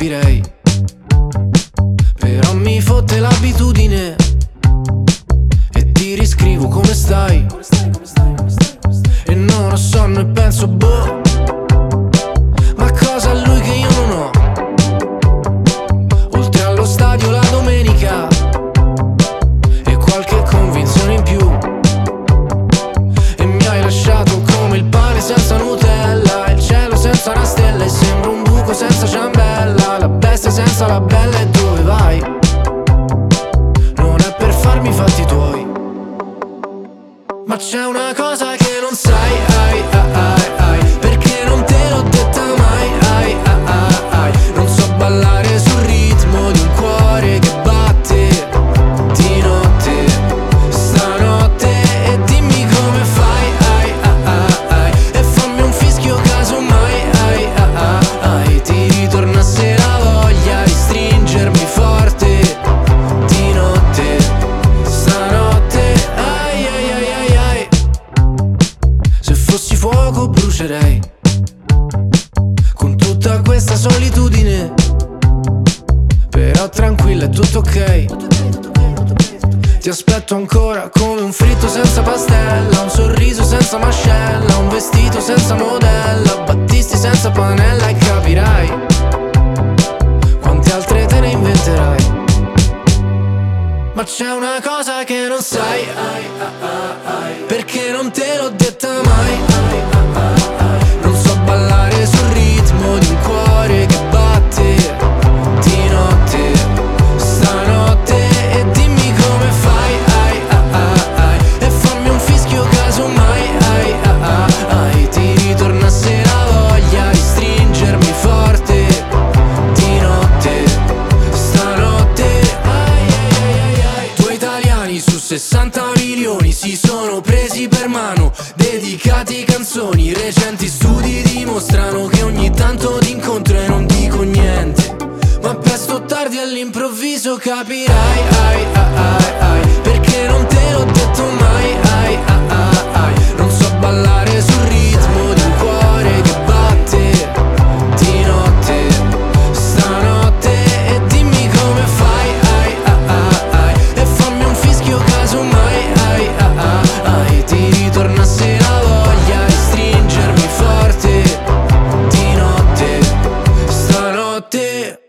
capirei, però mi fotte l'abitudine e ti riscrivo come stai. E non ho sonno e penso boh, ma cosa ha lui che io non ho? Oltre allo stadio la domenica e qualche convinzione in più. E mi hai lasciato come il pane senza Nutella, il cielo senza una stella e sembra un buco senza ciambella. La bestia senza la bella e dove vai? Non è per farmi i fatti tuoi, ma c'è una cosa che non sai, perché non te l'ho detta mai, non so ballare sul ritmo di un cuore che batte di notte, stanotte. E dimmi come fai, e fammi un fischio casomai, ti ritornasse la voglia di stringermi forte di notte, stanotte. Se fossi fuoco brucerei con tutta questa solitudine, però tranquilla è tutto ok. Ti aspetto ancora come un fritto senza pastella, un sorriso senza mascella, un vestito senza modella, battisti senza panella. E capirai quante altre te ne inventerai, ma c'è una cosa che non sai, perché non te l'ho detta mai, non so ballare sul ritmo di un cuore che batte di notte, stanotte. E dimmi come fai, e fammi un fischio casomai, ti ritornasse la voglia di stringermi forte di notte, stanotte. Due italiani su 60 milioni si sono presi per mano, dedicati canzoni. Recenti studi dimostrano che ogni tanto ti incontro e non dico niente, ma presto o tardi all'improvviso capirai, perché non te l'ho detto mai, non so ballare sul ritmo di un cuore che batte di notte, stanotte. E dimmi come fai, e fammi un fischio casomai, ti ritornasse la voglia di stringermi forte di notte, stanotte.